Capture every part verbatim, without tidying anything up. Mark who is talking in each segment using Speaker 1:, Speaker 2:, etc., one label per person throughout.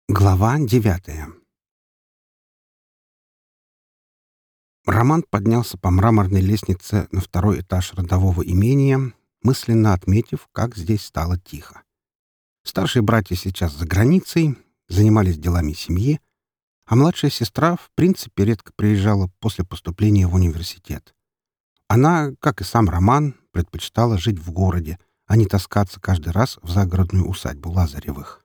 Speaker 1: Глава девятая. Роман поднялся по мраморной лестнице на второй этаж родового имения, мысленно отметив, как здесь стало тихо. Старшие братья сейчас за границей, занимались делами семьи, а младшая сестра, в принципе, редко приезжала после поступления в университет. Она, как и сам Роман, предпочитала жить в городе, а не таскаться каждый раз в загородную усадьбу Лазаревых.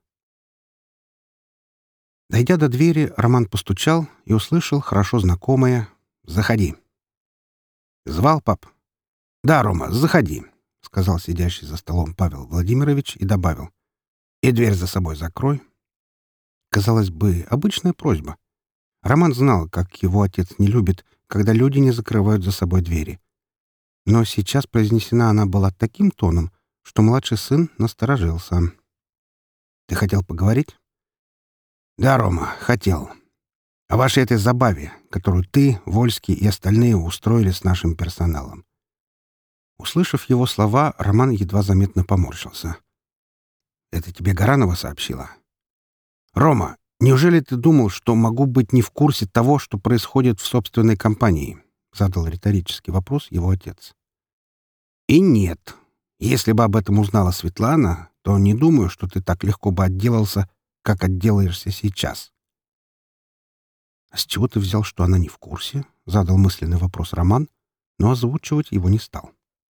Speaker 1: Дойдя до двери, Роман постучал и услышал хорошо знакомое «Заходи». «Звал, пап?» «Да, Рома, заходи», — сказал сидящий за столом Павел Владимирович и добавил. «И дверь за собой закрой». Казалось бы, обычная просьба. Роман знал, как его отец не любит, когда люди не закрывают за собой двери. Но сейчас произнесена она была таким тоном, что младший сын насторожился. «Ты хотел поговорить?» «Да, Рома, хотел. О вашей этой забаве, которую ты, Вольский и остальные устроили с нашим персоналом». Услышав его слова, Роман едва заметно поморщился. «Это тебе Гаранова сообщила?» «Рома, неужели ты думал, что могу быть не в курсе того, что происходит в собственной компании?» — задал риторический вопрос его отец. «И нет. Если бы об этом узнала Светлана, то не думаю, что ты так легко бы отделался, как отделаешься сейчас». «А с чего ты взял, что она не в курсе?» — задал мысленный вопрос Роман, но озвучивать его не стал.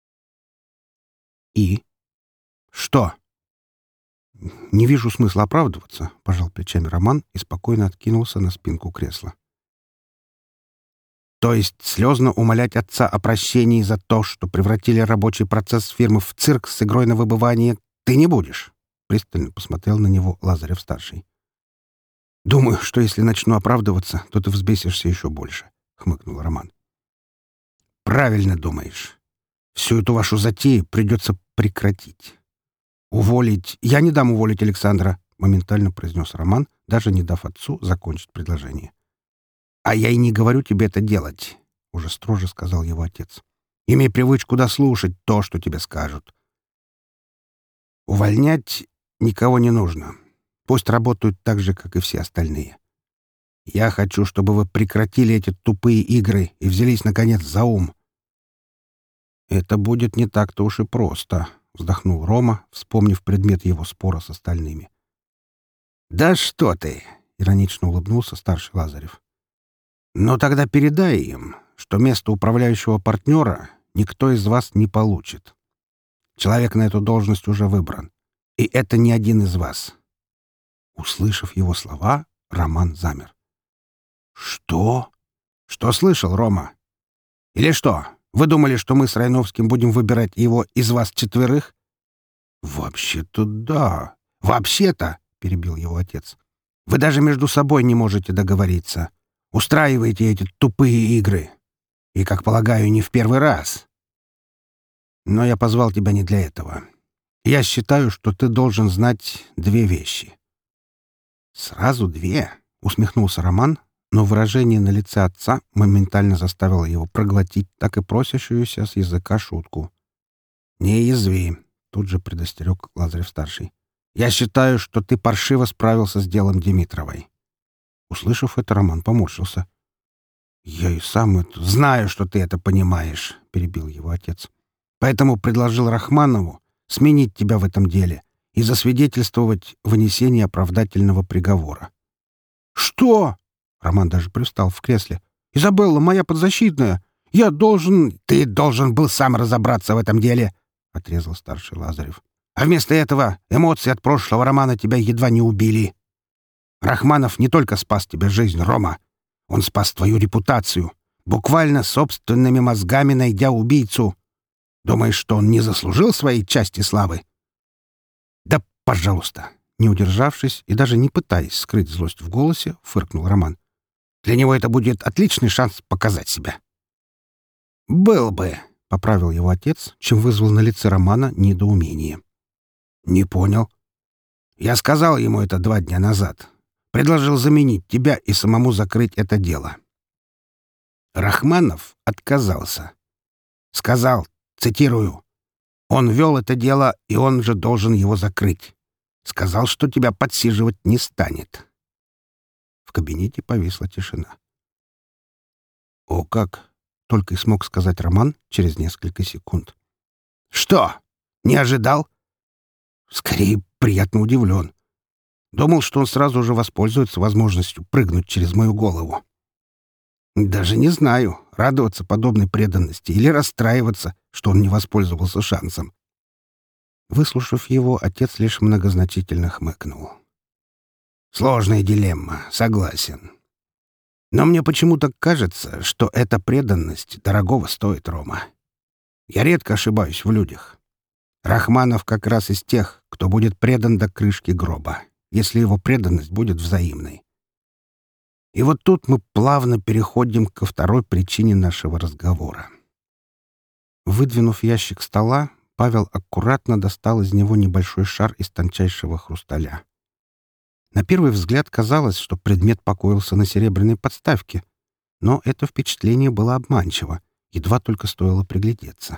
Speaker 1: «И? Что?» «Не вижу смысла оправдываться», — пожал плечами Роман и спокойно откинулся на спинку кресла. «То есть слезно умолять отца о прощении за то, что превратили рабочий процесс фирмы в цирк с игрой на выбывание, ты не будешь?» Пристально посмотрел на него Лазарев-старший. «Думаю, что если начну оправдываться, то ты взбесишься еще больше», — хмыкнул Роман. «Правильно думаешь. Всю эту вашу затею придется прекратить. Уволить... Я не дам уволить Александра», — моментально произнес Роман, даже не дав отцу закончить предложение. «А я и не говорю тебе это делать», — уже строже сказал его отец. «Имей привычку дослушать то, что тебе скажут. Увольнять никого не нужно. Пусть работают так же, как и все остальные. Я хочу, чтобы вы прекратили эти тупые игры и взялись, наконец, за ум». «Это будет не так-то уж и просто», — вздохнул Рома, вспомнив предмет его спора с остальными. «Да что ты!» — иронично улыбнулся старший Лазарев. «Но тогда передай им, что место управляющего партнера никто из вас не получит. Человек на эту должность уже выбран. И это не один из вас». Услышав его слова, Роман замер. «Что? Что слышал, Рома? Или что, вы думали, что мы с Райновским будем выбирать его из вас четверых?» «Вообще-то да. Вообще-то», — перебил его отец, — «вы даже между собой не можете договориться. Устраиваете эти тупые игры. И, как полагаю, не в первый раз. Но я позвал тебя не для этого. Я считаю, что ты должен знать две вещи». «Сразу две?» — усмехнулся Роман, но выражение на лице отца моментально заставило его проглотить так и просящуюся с языка шутку. «Не язви», — тут же предостерег Лазарев-старший. «Я считаю, что ты паршиво справился с делом Димитровой». Услышав это, Роман поморщился. «Я и сам это... знаю, что ты это понимаешь», — перебил его отец. «Поэтому предложил Рахманову сменить тебя в этом деле и засвидетельствовать вынесение оправдательного приговора». «Что?» — Роман даже привстал в кресле. «Изабелла, моя подзащитная! Я должен...» «Ты должен был сам разобраться в этом деле!» — отрезал старший Лазарев. «А вместо этого эмоции от прошлого романа тебя едва не убили. Рахманов не только спас тебе жизнь, Рома. Он спас твою репутацию, буквально собственными мозгами найдя убийцу. Думаешь, что он не заслужил своей части славы?» «Да, пожалуйста!» Не удержавшись и даже не пытаясь скрыть злость в голосе, фыркнул Роман. «Для него это будет отличный шанс показать себя». «Был бы», — поправил его отец, чем вызвал на лице Романа недоумение. «Не понял. Я сказал ему это два дня назад. Предложил заменить тебя и самому закрыть это дело. Рахманов отказался. Сказал, цитирую, «Он вел это дело, и он же должен его закрыть. Сказал, что тебя подсиживать не станет. В кабинете повисла тишина. «О как!» — только и смог сказать Роман через несколько секунд. «Что? Не ожидал?» «Скорее, приятно удивлен. Думал, что он сразу же воспользуется возможностью прыгнуть через мою голову. Даже не знаю, радоваться подобной преданности или расстраиваться, что он не воспользовался шансом». Выслушав его, отец лишь многозначительно хмыкнул. «Сложная дилемма, согласен. Но мне почему-то кажется, что эта преданность дорогого стоит, Рома. Я редко ошибаюсь в людях. Рахманов как раз из тех, кто будет предан до крышки гроба, если его преданность будет взаимной. И вот тут мы плавно переходим ко второй причине нашего разговора». Выдвинув ящик стола, Павел аккуратно достал из него небольшой шар из тончайшего хрусталя. На первый взгляд казалось, что предмет покоился на серебряной подставке, но это впечатление было обманчиво, едва только стоило приглядеться.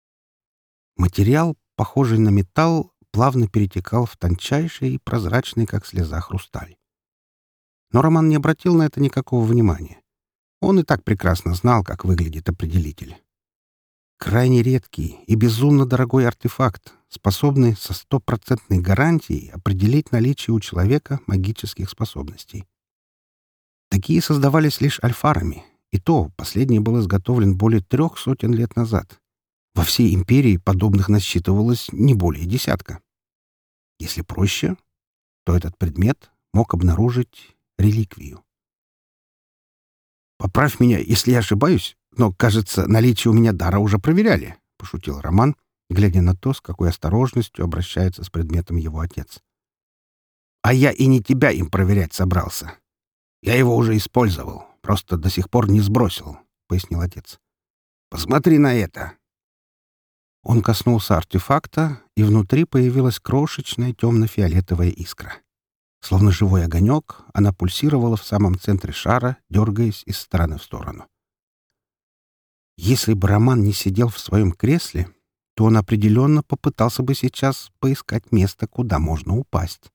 Speaker 1: Материал, похожий на металл, плавно перетекал в тончайший и прозрачный, как слеза, хрусталь. Но Роман не обратил на это никакого внимания. Он и так прекрасно знал, как выглядит определитель. Крайне редкий и безумно дорогой артефакт, способный со стопроцентной гарантией определить наличие у человека магических способностей. Такие создавались лишь альфарами, и то последний был изготовлен более трех сотен лет назад. Во всей империи подобных насчитывалось не более десятка. Если проще, то этот предмет мог обнаружить реликвию. «Поправь меня, если я ошибаюсь, но, кажется, наличие у меня дара уже проверяли», — пошутил Роман, глядя на то, с какой осторожностью обращается с предметом его отец. «А я и не тебя им проверять собрался. Я его уже использовал, просто до сих пор не сбросил», — пояснил отец. «Посмотри на это». Он коснулся артефакта, и внутри появилась крошечная темно-фиолетовая искра. Словно живой огонек, она пульсировала в самом центре шара, дергаясь из стороны в сторону. Если бы Роман не сидел в своем кресле, то он определенно попытался бы сейчас поискать место, куда можно упасть.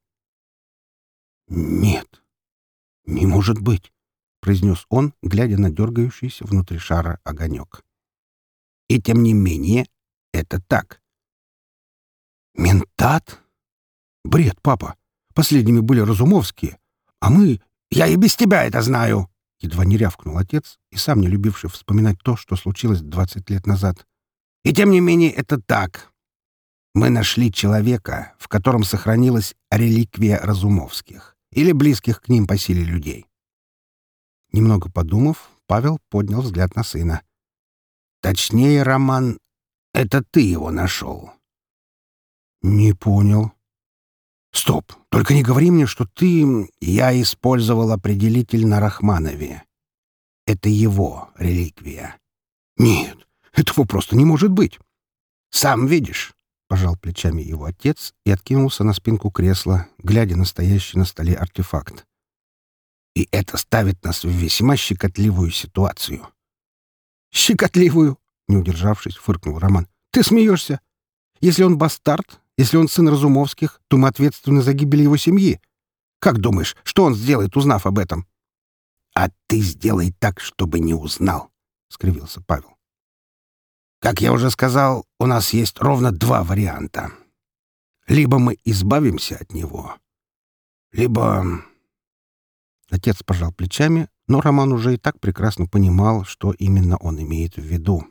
Speaker 1: «Нет, не может быть», — произнес он, глядя на дергающийся внутри шара огонек. «И тем не менее, это так». «Ментат? Бред, папа. Последними были Разумовские, а мы... Я и без тебя это знаю!» Едва не рявкнул отец, и сам не любивший вспоминать то, что случилось двадцать лет назад. «И тем не менее это так. Мы нашли человека, в котором сохранилась реликвия Разумовских или близких к ним по силе людей». Немного подумав, Павел поднял взгляд на сына. «Точнее, Роман, это ты его нашел». «Не понял». «Стоп! Только не говори мне, что ты...» «Я использовал определитель на Рахманове. Это его реликвия». «Нет, этого просто не может быть». «Сам видишь», — пожал плечами его отец и откинулся на спинку кресла, глядя на стоящий на столе артефакт. «И это ставит нас в весьма щекотливую ситуацию». «Щекотливую?» — не удержавшись, фыркнул Роман. «Ты смеешься? Если он бастард, если он сын Разумовских, то мы ответственны за гибель его семьи. Как думаешь, что он сделает, узнав об этом?» «А ты сделай так, чтобы не узнал», — скривился Павел. «Как я уже сказал, у нас есть ровно два варианта. Либо мы избавимся от него, либо...» Отец пожал плечами, но Роман уже и так прекрасно понимал, что именно он имеет в виду.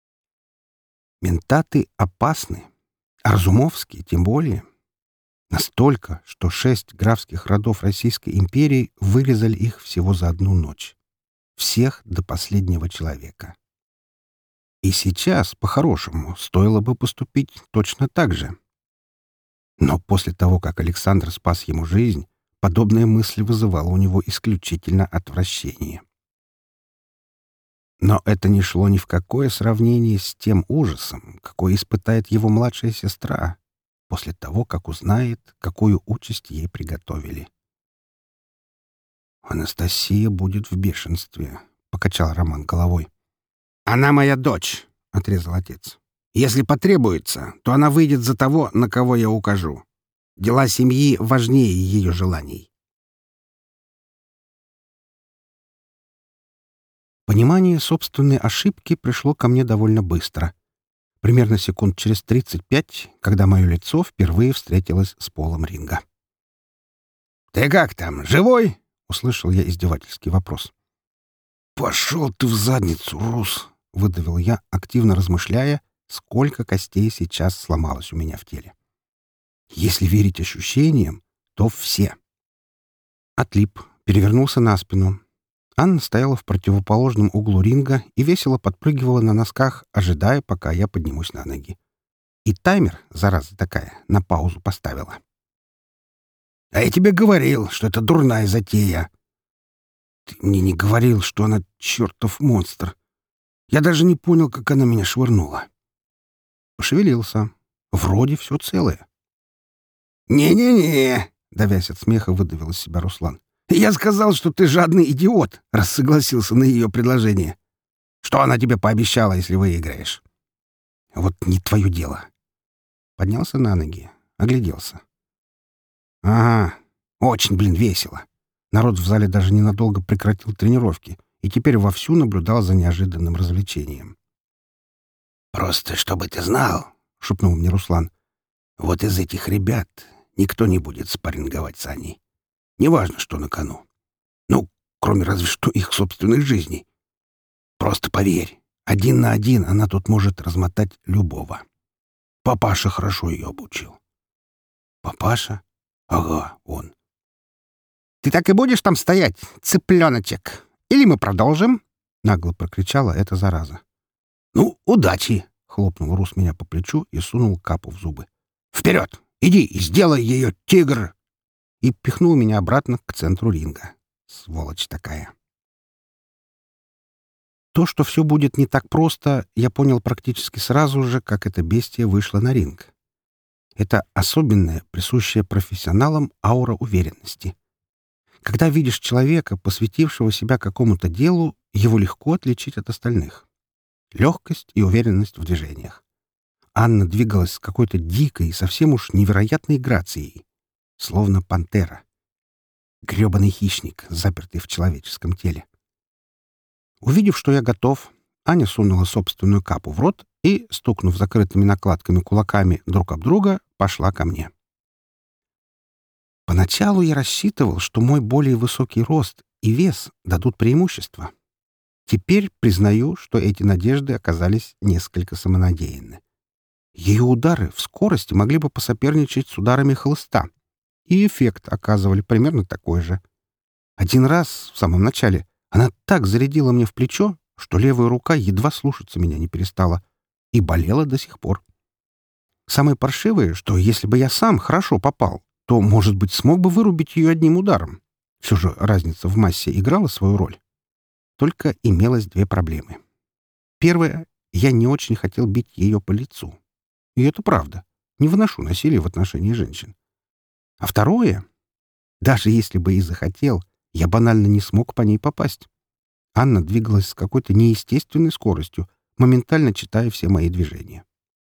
Speaker 1: Ментаты опасны. А Разумовские тем более. Настолько, что шесть графских родов Российской империи вырезали их всего за одну ночь. Всех до последнего человека. И сейчас, по-хорошему, стоило бы поступить точно так же. Но после того, как Александр спас ему жизнь, подобная мысль вызывала у него исключительно отвращение. Но это не шло ни в какое сравнение с тем ужасом, какой испытает его младшая сестра после того, как узнает, какую участь ей приготовили. «Анастасия будет в бешенстве», — покачал Роман головой. «Она моя дочь», — отрезал отец. «Если потребуется, то она выйдет за того, на кого я укажу. Дела семьи важнее ее желаний». Понимание собственной ошибки пришло ко мне довольно быстро. Примерно секунд через тридцать пять, когда мое лицо впервые встретилось с полом ринга. «Ты как там, живой?» — услышал я издевательский вопрос. «Пошел ты в задницу, Рус!» — выдавил я, активно размышляя, сколько костей сейчас сломалось у меня в теле. Если верить ощущениям, то все. Отлип, перевернулся на спину. Анна стояла в противоположном углу ринга и весело подпрыгивала на носках, ожидая, пока я поднимусь на ноги. И таймер, зараза такая, на паузу поставила. «А я тебе говорил, что это дурная затея!» «Ты мне не говорил, что она чертов монстр! Я даже не понял, как она меня швырнула!» Пошевелился. Вроде все целое. «Не-не-не!» — давясь от смеха, выдавил из себя Руслан. «Я сказал, что ты жадный идиот, раз согласился на ее предложение. Что она тебе пообещала, если выиграешь?» «Вот не твое дело». Поднялся на ноги, огляделся. «Ага, очень, блин, весело». Народ в зале даже ненадолго прекратил тренировки и теперь вовсю наблюдал за неожиданным развлечением. «Просто чтобы ты знал», — шепнул мне Руслан, — «вот из этих ребят никто не будет спарринговать с Аней. Неважно, что на кону. Ну, кроме разве что их собственных жизней. Просто поверь, один на один она тут может размотать любого. Папаша хорошо ее обучил». «Папаша? Ага, он». «Ты так и будешь там стоять, цыпленочек? Или мы продолжим?» — нагло прокричала эта зараза. «Ну, удачи!» — хлопнул Рус меня по плечу и сунул капу в зубы. «Вперед! Иди и сделай ее, тигр!» И пихнул меня обратно к центру ринга. Сволочь такая. То, что все будет не так просто, я понял практически сразу же, как это бестия вышла на ринг. Это особенная, присущая профессионалам аура уверенности. Когда видишь человека, посвятившего себя какому-то делу, его легко отличить от остальных. Легкость и уверенность в движениях. Анна двигалась с какой-то дикой, совсем уж невероятной грацией. Словно пантера. Гребаный хищник, запертый в человеческом теле. Увидев, что я готов, Аня сунула собственную капу в рот и, стукнув закрытыми накладками кулаками друг об друга, пошла ко мне. Поначалу я рассчитывал, что мой более высокий рост и вес дадут преимущество. Теперь признаю, что эти надежды оказались несколько самонадеянны. Ее удары в скорости могли бы посоперничать с ударами хлыста, и эффект оказывали примерно такой же. Один раз, в самом начале, она так зарядила мне в плечо, что левая рука едва слушаться меня не перестала и болела до сих пор. Самое паршивое, что если бы я сам хорошо попал, то, может быть, смог бы вырубить ее одним ударом. Все же разница в массе играла свою роль. Только имелось две проблемы. Первая — я не очень хотел бить ее по лицу. И это правда. Не выношу насилия в отношении женщин. А второе — даже если бы и захотел, я банально не смог по ней попасть. Анна двигалась с какой-то неестественной скоростью, моментально читая все мои движения.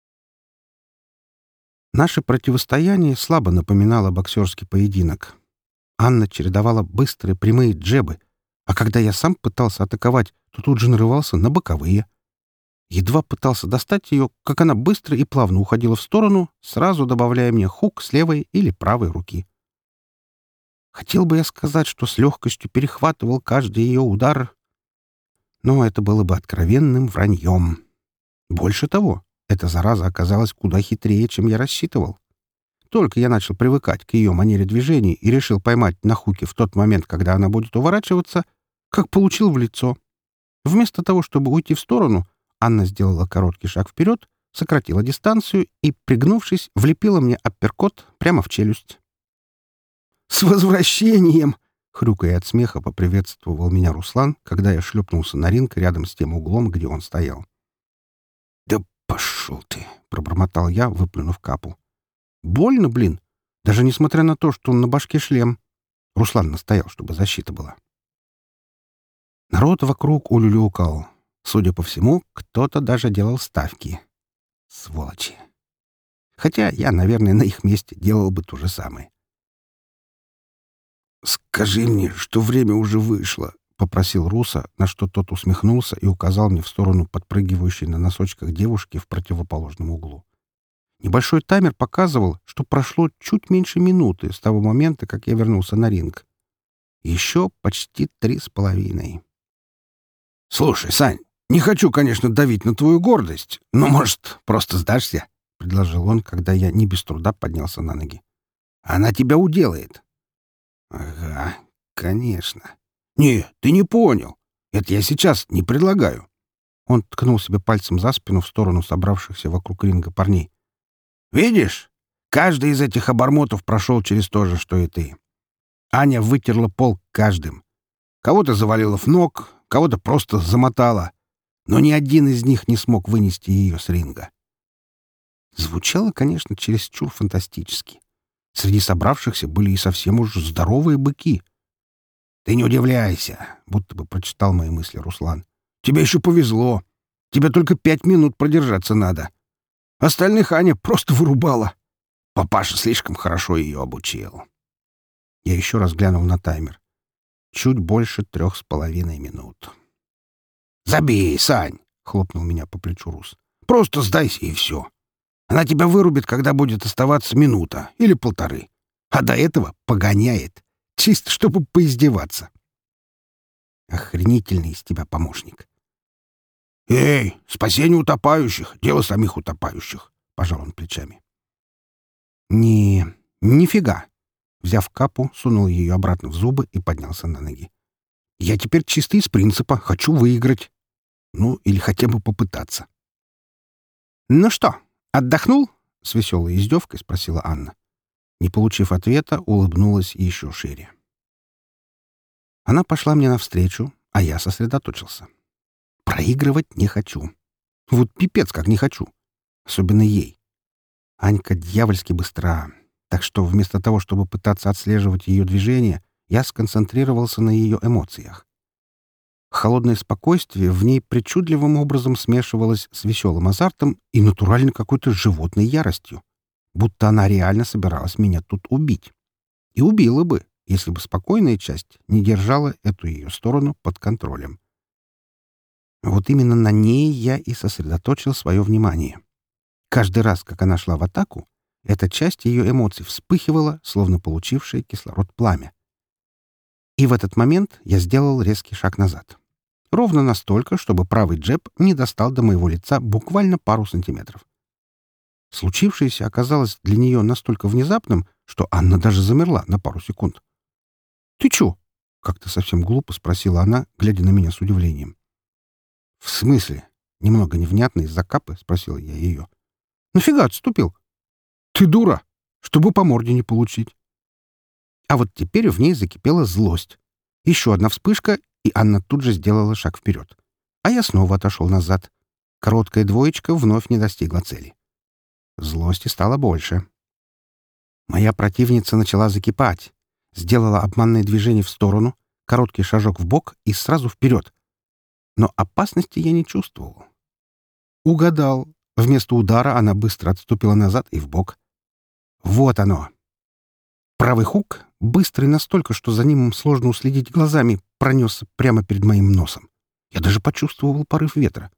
Speaker 1: Наше противостояние слабо напоминало боксерский поединок. Анна чередовала быстрые прямые джебы, а когда я сам пытался атаковать, то тут же нарывался на боковые. Едва пытался достать ее, как она быстро и плавно уходила в сторону, сразу добавляя мне хук с левой или правой руки. Хотел бы я сказать, что с легкостью перехватывал каждый ее удар, но это было бы откровенным враньем. Больше того, эта зараза оказалась куда хитрее, чем я рассчитывал. Только я начал привыкать к ее манере движений и решил поймать на хуке в тот момент, когда она будет уворачиваться, как получил в лицо. Вместо того, чтобы уйти в сторону, Анна сделала короткий шаг вперед, сократила дистанцию и, пригнувшись, влепила мне апперкот прямо в челюсть. «С возвращением!» — хрюкая от смеха, поприветствовал меня Руслан, когда я шлепнулся на ринг рядом с тем углом, где он стоял. «Да пошел ты!» — пробормотал я, выплюнув капу. «Больно, блин! Даже несмотря на то, что он на башке шлем». Руслан настоял, чтобы защита была. Народ вокруг улюлюкал. Судя по всему, кто-то даже делал ставки. Сволочи. Хотя я, наверное, на их месте делал бы то же самое. «Скажи мне, что время уже вышло», попросил Руса, на что тот усмехнулся и указал мне в сторону подпрыгивающей на носочках девушки в противоположном углу. Небольшой таймер показывал, что прошло чуть меньше минуты с того момента, как я вернулся на ринг. Еще почти три с половиной. «Слушай, Сань, не хочу, конечно, давить на твою гордость, но, может, просто сдашься?» — предложил он, когда я не без труда поднялся на ноги. «Она тебя уделает». «Ага, конечно». «Не, ты не понял. Это я сейчас не предлагаю». Он ткнул себе пальцем за спину в сторону собравшихся вокруг ринга парней. «Видишь? Каждый из этих обормотов прошел через то же, что и ты. Аня вытерла пол каждым. Кого-то завалила в ног, кого-то просто замотала. Но ни один из них не смог вынести ее с ринга». Звучало, конечно, чересчур фантастически. Среди собравшихся были и совсем уж здоровые быки. «Ты не удивляйся», — будто бы прочитал мои мысли Руслан. «Тебе еще повезло. Тебе только пять минут продержаться надо. Остальных Аня просто вырубала. Папаша слишком хорошо ее обучил». Я еще раз глянул на таймер. Чуть больше трех с половиной минут. «Забей, Сань!» — хлопнул меня по плечу Рус. «Просто сдайся, и все. Она тебя вырубит, когда будет оставаться минута или полторы. А до этого погоняет. Чисто, чтобы поиздеваться». Охренительный из тебя помощник. «Эй, спасение утопающих — дело самих утопающих», — пожал он плечами. «Не, нифига». Взяв капу, сунул ее обратно в зубы и поднялся на ноги. «Я теперь чисто из принципа хочу выиграть. Ну, или хотя бы попытаться». «Ну что, отдохнул?» — с веселой издевкой спросила Анна. Не получив ответа, улыбнулась еще шире. Она пошла мне навстречу, а я сосредоточился. Проигрывать не хочу. Вот пипец как не хочу. Особенно ей. Анька дьявольски быстра, так что вместо того, чтобы пытаться отслеживать ее движения, я сконцентрировался на ее эмоциях. Холодное спокойствие в ней причудливым образом смешивалось с веселым азартом и натурально какой-то животной яростью. Будто она реально собиралась меня тут убить. И убила бы, если бы спокойная часть не держала эту ее сторону под контролем. Вот именно на ней я и сосредоточил свое внимание. Каждый раз, как она шла в атаку, эта часть ее эмоций вспыхивала, словно получившая кислород пламя. И в этот момент я сделал резкий шаг назад. Ровно настолько, чтобы правый джеб не достал до моего лица буквально пару сантиметров. Случившееся оказалось для нее настолько внезапным, что Анна даже замерла на пару секунд. «Ты чё?» — как-то совсем глупо спросила она, глядя на меня с удивлением. «В смысле?» — немного невнятно из-за капы спросил я ее. «Нафига отступил?» «Ты дура! Чтобы по морде не получить!» А вот теперь в ней закипела злость. Еще одна вспышка, и Анна тут же сделала шаг вперед. А я снова отошел назад. Короткая двоечка вновь не достигла цели. Злости стало больше. Моя противница начала закипать. Сделала обманное движение в сторону, короткий шажок вбок и сразу вперед. Но опасности я не чувствовал. Угадал. Вместо удара она быстро отступила назад и вбок. Вот оно. Правый хук, быстрый настолько, что за ним сложно уследить глазами, пронесся прямо перед моим носом. Я даже почувствовал порыв ветра.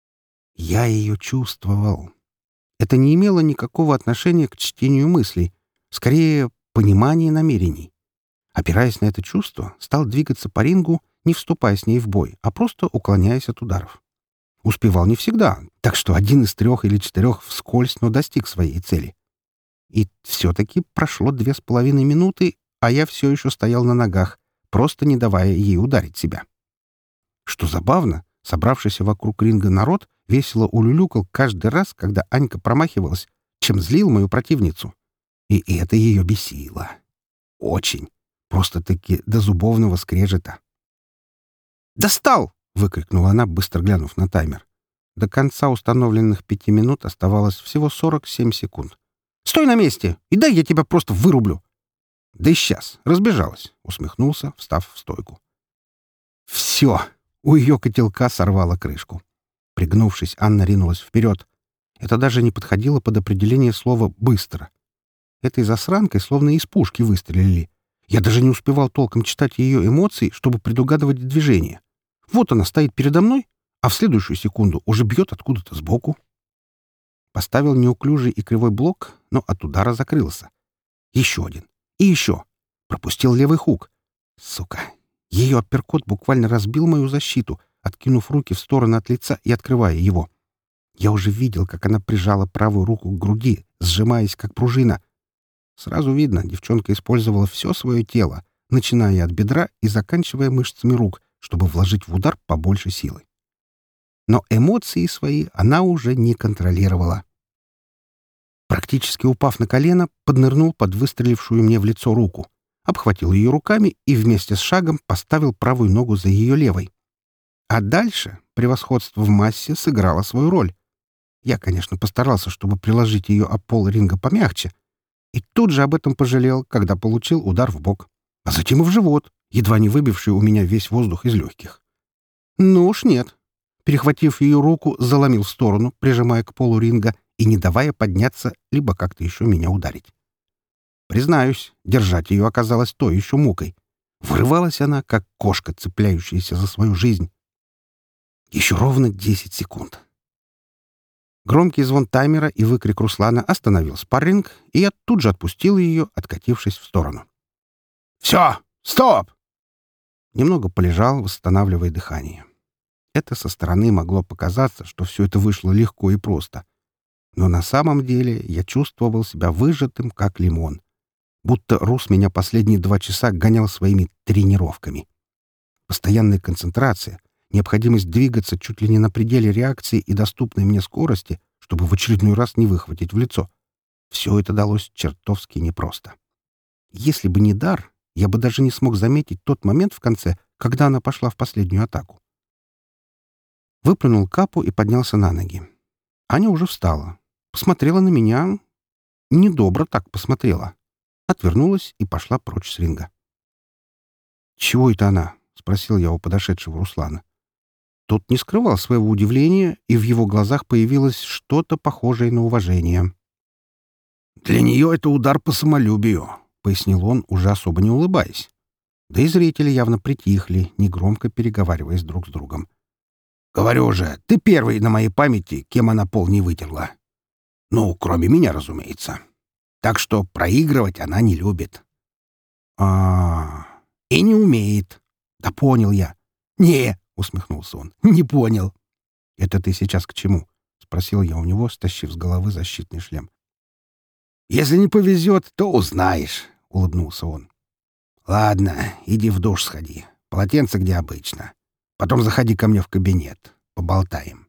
Speaker 1: Я ее чувствовал. Это не имело никакого отношения к чтению мыслей, скорее, понимание намерений. Опираясь на это чувство, стал двигаться по рингу, не вступая с ней в бой, а просто уклоняясь от ударов. Успевал не всегда, так что один из трех или четырех вскользь, но достиг своей цели. И все-таки прошло две с половиной минуты, а я все еще стоял на ногах, просто не давая ей ударить себя. Что забавно, собравшийся вокруг ринга народ весело улюлюкал каждый раз, когда Анька промахивалась, чем злил мою противницу. И это ее бесило. Очень. Просто-таки до зубовного скрежета. «Достал!» — выкрикнула она, быстро глянув на таймер. До конца установленных пяти минут оставалось всего сорок семь секунд. «Стой на месте! И дай я тебя просто вырублю!» «Да и сейчас!» — разбежалась, усмехнулся, встав в стойку. «Все!» — у ее котелка сорвало крышку. Пригнувшись, Анна ринулась вперед. Это даже не подходило под определение слова «быстро». Этой засранкой словно из пушки выстрелили. Я даже не успевал толком читать ее эмоции, чтобы предугадывать движение. Вот она стоит передо мной, а в следующую секунду уже бьет откуда-то сбоку. Поставил неуклюжий и кривой блок, но от удара закрылся. Еще один. И еще. Пропустил левый хук. Сука. Ее апперкот буквально разбил мою защиту, откинув руки в сторону от лица и открывая его. Я уже видел, как она прижала правую руку к груди, сжимаясь как пружина. Сразу видно, девчонка использовала все свое тело, начиная от бедра и заканчивая мышцами рук, чтобы вложить в удар побольше силы. Но эмоции свои она уже не контролировала. Практически упав на колено, поднырнул под выстрелившую мне в лицо руку, обхватил ее руками и вместе с шагом поставил правую ногу за ее левой. А дальше превосходство в массе сыграло свою роль. Я, конечно, постарался, чтобы приложить ее об пол ринга помягче, и тут же об этом пожалел, когда получил удар в бок, а затем и в живот, едва не выбивший у меня весь воздух из легких. Ну уж нет. Перехватив ее руку, заломил в сторону, прижимая к полу ринга и не давая подняться, либо как-то еще меня ударить. Признаюсь, держать ее оказалось той еще мукой. Врывалась она, как кошка, цепляющаяся за свою жизнь. Еще ровно десять секунд. Громкий звон таймера и выкрик Руслана остановил спарринг, и я тут же отпустил ее, откатившись в сторону. «Все! Стоп!» Немного полежал, восстанавливая дыхание. Это со стороны могло показаться, что все это вышло легко и просто. Но на самом деле я чувствовал себя выжатым, как лимон. Будто Рус меня последние два часа гонял своими тренировками. Постоянная концентрация, необходимость двигаться чуть ли не на пределе реакции и доступной мне скорости, чтобы в очередной раз не выхватить в лицо. Все это далось чертовски непросто. Если бы не дар, я бы даже не смог заметить тот момент в конце, когда она пошла в последнюю атаку. Выплюнул капу и поднялся на ноги. Аня уже встала. Посмотрела на меня. Недобро так посмотрела. Отвернулась и пошла прочь с ринга. «Чего это она?» — спросил я у подошедшего Руслана. Тот не скрывал своего удивления, и в его глазах появилось что-то похожее на уважение. «Для нее это удар по самолюбию», — пояснил он, уже особо не улыбаясь. Да и зрители явно притихли, негромко переговариваясь друг с другом. «Говорю же, ты первый на моей памяти, кем она пол не вытерла. Ну, кроме меня, разумеется. Так что проигрывать она не любит». «А, и не умеет». «Да понял я». «Не», — усмехнулся он, — «не понял». «Это ты сейчас к чему?» — спросил я у него, стащив с головы защитный шлем. «Если не повезет, то узнаешь», — улыбнулся он. «Ладно, иди в душ сходи. Полотенце где обычно. Потом заходи ко мне в кабинет. Поболтаем».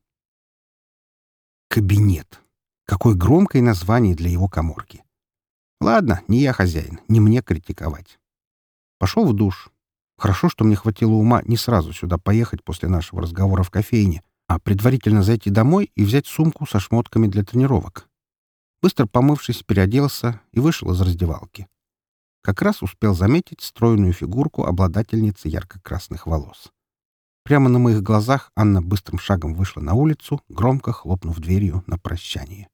Speaker 1: Кабинет. Какое громкое название для его каморки. Ладно, не я хозяин, не мне критиковать. Пошел в душ. Хорошо, что мне хватило ума не сразу сюда поехать после нашего разговора в кофейне, а предварительно зайти домой и взять сумку со шмотками для тренировок. Быстро помывшись, переоделся и вышел из раздевалки. Как раз успел заметить стройную фигурку обладательницы ярко-красных волос. Прямо на моих глазах Анна быстрым шагом вышла на улицу, громко хлопнув дверью на прощание.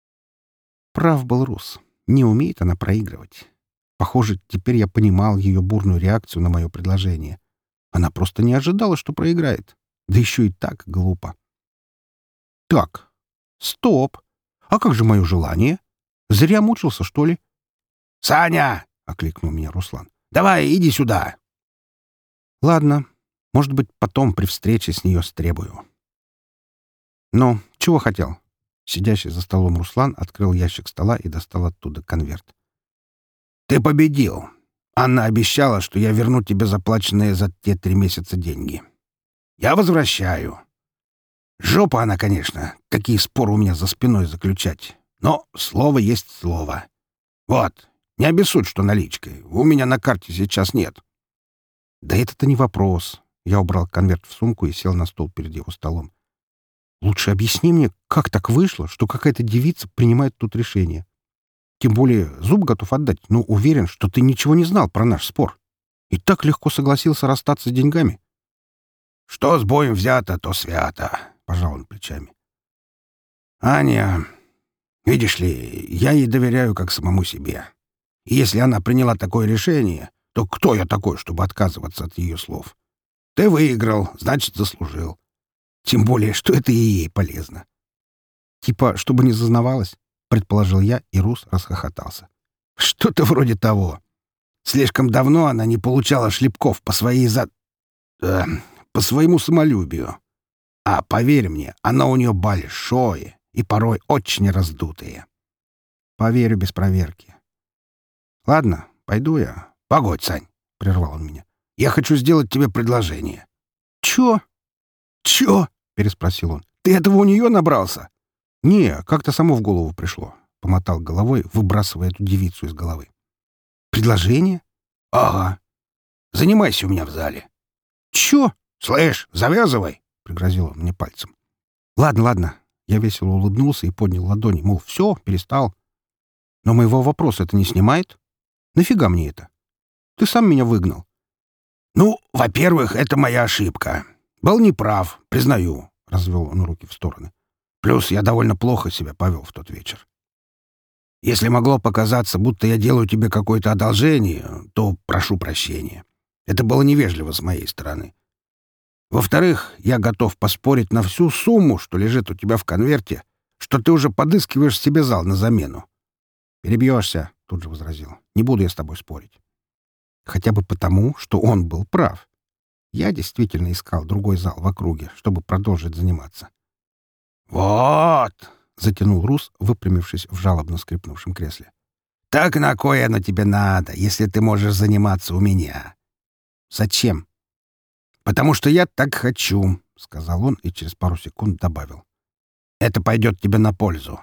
Speaker 1: Прав был Рус. Не умеет она проигрывать. Похоже, теперь я понимал ее бурную реакцию на мое предложение. Она просто не ожидала, что проиграет. Да еще и так глупо. Так, стоп. А как же мое желание? Зря мучился, что ли? «Саня!» — окликнул меня Руслан. «Давай, иди сюда!» «Ладно. Может быть, потом при встрече с нее стребую». «Ну, чего хотел?» Сидящий за столом Руслан открыл ящик стола и достал оттуда конверт. «Ты победил. Анна обещала, что я верну тебе заплаченные за те три месяца деньги. Я возвращаю. Жопа она, конечно, такие споры у меня за спиной заключать. Но слово есть слово. Вот, не обессудь, что наличкой. У меня на карте сейчас нет». «Да это-то не вопрос». Я убрал конверт в сумку и сел на стол перед его столом. «Лучше объясни мне, как так вышло, что какая-то девица принимает тут решение. Тем более зуб готов отдать, но уверен, что ты ничего не знал про наш спор. И так легко согласился расстаться с деньгами». «Что с боем взято, то свято», — пожал он плечами. «Аня, видишь ли, я ей доверяю как самому себе. И если она приняла такое решение, то кто я такой, чтобы отказываться от ее слов? Ты выиграл, значит, заслужил. Тем более, что это и ей полезно. Типа, чтобы не зазнавалась, предположил я, и Рус расхохотался. Что-то вроде того. Слишком давно она не получала шлепков по своей за... Э, по своему самолюбию. А поверь мне, оно у нее большое и порой очень раздутое. Поверю без проверки. Ладно, пойду я. Погодь, Сань, — прервал он меня. Я хочу сделать тебе предложение. Чё? Чё? — переспросил он. Ты этого у нее набрался? Не, как-то само в голову пришло. Помотал головой, выбрасывая эту девицу из головы. Предложение? Ага. Занимайся у меня в зале. Чё? Слышь, завязывай, — пригрозил он мне пальцем. Ладно, ладно. Я весело улыбнулся и поднял ладони, мол, все, перестал. Но моего вопроса это не снимает. Нафига мне это? Ты сам меня выгнал. Ну, во-первых, это моя ошибка. Был неправ, признаю, — развел он руки в стороны. Плюс я довольно плохо себя повел в тот вечер. Если могло показаться, будто я делаю тебе какое-то одолжение, то прошу прощения. Это было невежливо с моей стороны. Во-вторых, я готов поспорить на всю сумму, что лежит у тебя в конверте, что ты уже подыскиваешь себе зал на замену. «Перебьешься», — тут же возразил. «Не буду я с тобой спорить». Хотя бы потому, что он был прав. Я действительно искал другой зал в округе, чтобы продолжить заниматься. «Вот!» — затянул Рус, выпрямившись в жалобно скрипнувшем кресле. «Так на кое оно тебе надо, если ты можешь заниматься у меня?» «Зачем?» «Потому что я так хочу», — сказал он и через пару секунд добавил. «Это пойдет тебе на пользу».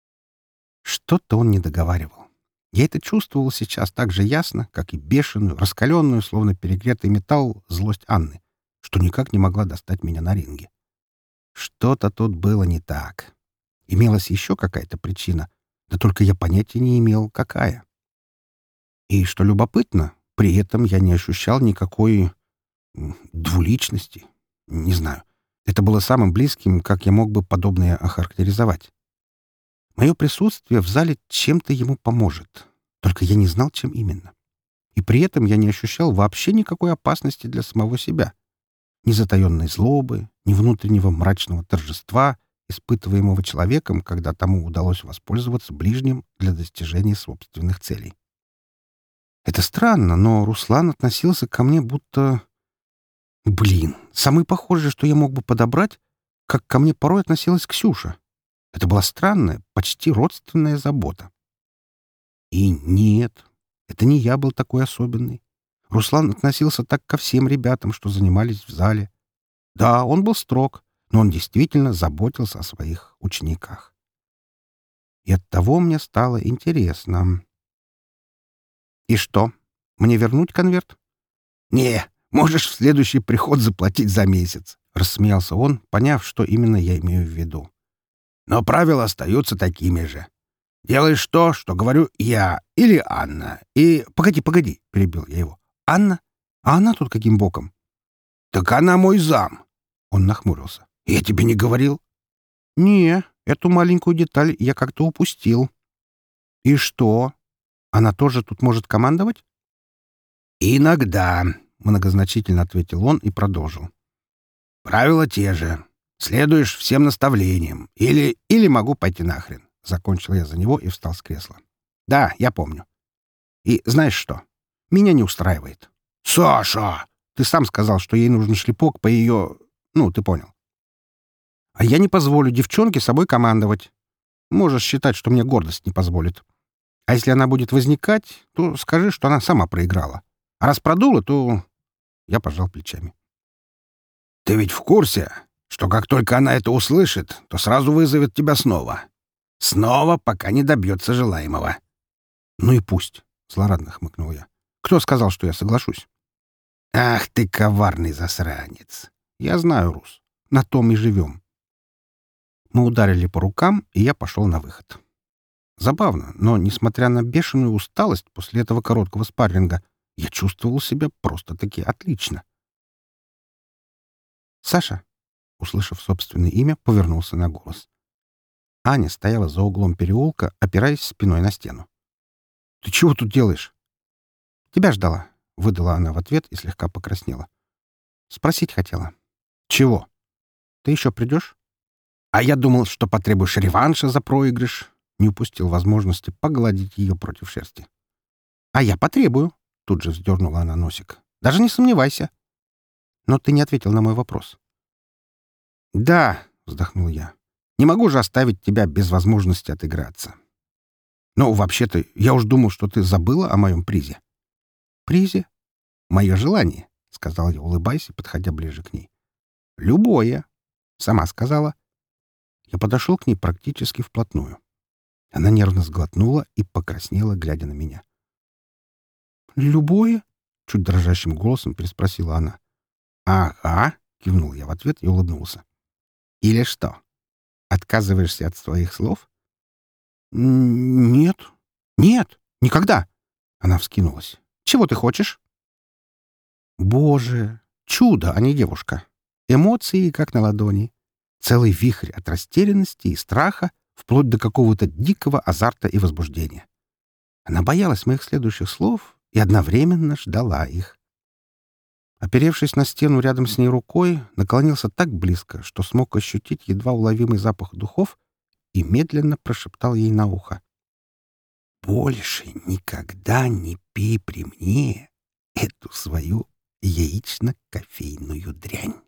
Speaker 1: Что-то он не договаривал. Я это чувствовал сейчас так же ясно, как и бешеную, раскаленную, словно перегретый металл, злость Анны, что никак не могла достать меня на ринге. Что-то тут было не так. Имелась еще какая-то причина, да только я понятия не имел, какая. И, что любопытно, при этом я не ощущал никакой двуличности. Не знаю. Это было самым близким, как я мог бы подобное охарактеризовать. Мое присутствие в зале чем-то ему поможет. Только я не знал, чем именно. И при этом я не ощущал вообще никакой опасности для самого себя. Ни затаенной злобы, ни внутреннего мрачного торжества, испытываемого человеком, когда тому удалось воспользоваться ближним для достижения собственных целей. Это странно, но Руслан относился ко мне будто... Блин, самое похожее, что я мог бы подобрать, как ко мне порой относилась Ксюша. Это была странная, почти родственная забота. И нет, это не я был такой особенный. Руслан относился так ко всем ребятам, что занимались в зале. Да, он был строг, но он действительно заботился о своих учениках. И оттого мне стало интересно. «И что, мне вернуть конверт?» «Не, можешь в следующий приход заплатить за месяц», — рассмеялся он, поняв, что именно я имею в виду. «Но правила остаются такими же. Делаешь то, что говорю я или Анна. И... Погоди, погоди, — перебил я его. Анна? А она тут каким боком? Так она мой зам. Он нахмурился. Я тебе не говорил? Не, эту маленькую деталь я как-то упустил. И что? Она тоже тут может командовать? Иногда, — многозначительно ответил он и продолжил. Правила те же. Следуешь всем наставлениям. Или... Или могу пойти нахрен. Закончил я за него и встал с кресла. Да, я помню. И знаешь что? Меня не устраивает. Саша! Ты сам сказал, что ей нужен шлепок по ее... Ну, ты понял. А я не позволю девчонке собой командовать. Можешь считать, что мне гордость не позволит. А если она будет возникать, то скажи, что она сама проиграла. А раз продула, то... Я пожал плечами. Ты ведь в курсе, что как только она это услышит, то сразу вызовет тебя снова? Снова, пока не добьется желаемого. Ну и пусть, — злорадно хмыкнул я. Кто сказал, что я соглашусь? Ах ты коварный засранец. Я знаю, Рус. На том и живем. Мы ударили по рукам, и я пошел на выход. Забавно, но, несмотря на бешеную усталость после этого короткого спарринга, я чувствовал себя просто-таки отлично. «Саша», — услышав собственное имя, повернулся на голос. Аня стояла за углом переулка, опираясь спиной на стену. «Ты чего тут делаешь?» «Тебя ждала. — выдала она в ответ и слегка покраснела. «Спросить хотела». «Чего? Ты еще придешь?» «А я думал, что потребуешь реванша за проигрыш». Не упустил возможности погладить ее против шерсти. «А я потребую», — тут же вздернула она носик. «Даже не сомневайся». «Но ты не ответил на мой вопрос». «Да», — вздохнул я. «Не могу же оставить тебя без возможности отыграться. Но вообще-то я уж думал, что ты забыла о моем призе». «Призе?» «Мое желание», — сказал я, улыбаясь и подходя ближе к ней. «Любое», — сама сказала. Я подошел к ней практически вплотную. Она нервно сглотнула и покраснела, глядя на меня. «Любое?» — чуть дрожащим голосом переспросила она. «Ага», — кивнул я в ответ и улыбнулся. «Или что? Отказываешься от своих слов?» «Нет. Нет. Никогда!» Она вскинулась. «Чего ты хочешь?» «Боже! Чудо, а не девушка! Эмоции, как на ладони. Целый вихрь от растерянности и страха, вплоть до какого-то дикого азарта и возбуждения. Она боялась моих следующих слов и одновременно ждала их. Оперевшись на стену рядом с ней рукой, наклонился так близко, что смог ощутить едва уловимый запах духов и медленно прошептал ей на ухо. «Больше никогда не пей при мне эту свою яично-кофейную дрянь».